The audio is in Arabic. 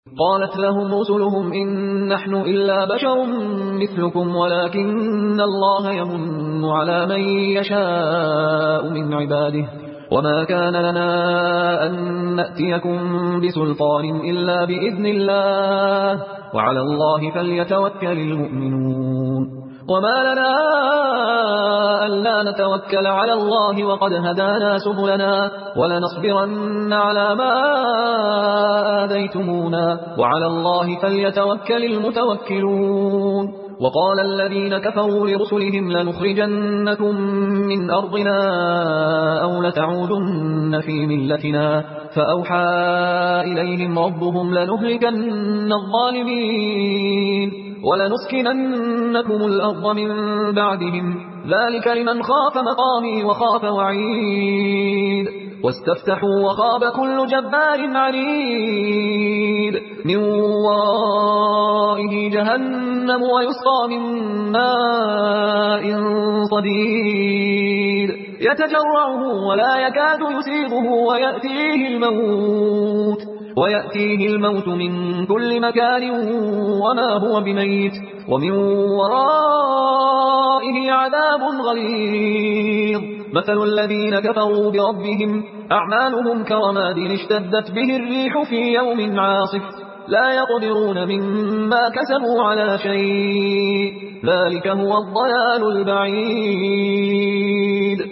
قالت لهم رسلهم إن نحن إلا بشر مثلكم ولكن الله يمن على من يشاء من عباده وما كان لنا أن نأتيكم بسلطان إلا بإذن الله وعلى الله فليتوكل المؤمنون وما لنا ألا نتوكل على الله وقد هدانا سبلنا ولنصبرن على ما آذيتمونا وعلى الله فليتوكل المتوكلون وقال الذين كفروا لرسلهم لنخرجنكم من أرضنا أو لتعودن في ملتنا فأوحى إليهم ربهم لنهلكن الظالمين ولنسكننكم الأرض من بعدهم ذلك لمن خاف مقامي وخاف وعيد واستفتحوا وخاب كل جبار عنيد من ورائه جهنم ويسقى من ماء صديد يتجرعه ولا يكاد يسيغه ويأتيه الموت من كل مكان وما هو بميت ومن ورائه عذاب غليظ مثل الذين كفروا بربهم أعمالهم كرماد اشتدت به الريح في يوم عاصف لا يقدرون مما كسبوا على شيء ذلك هو الضلال البعيد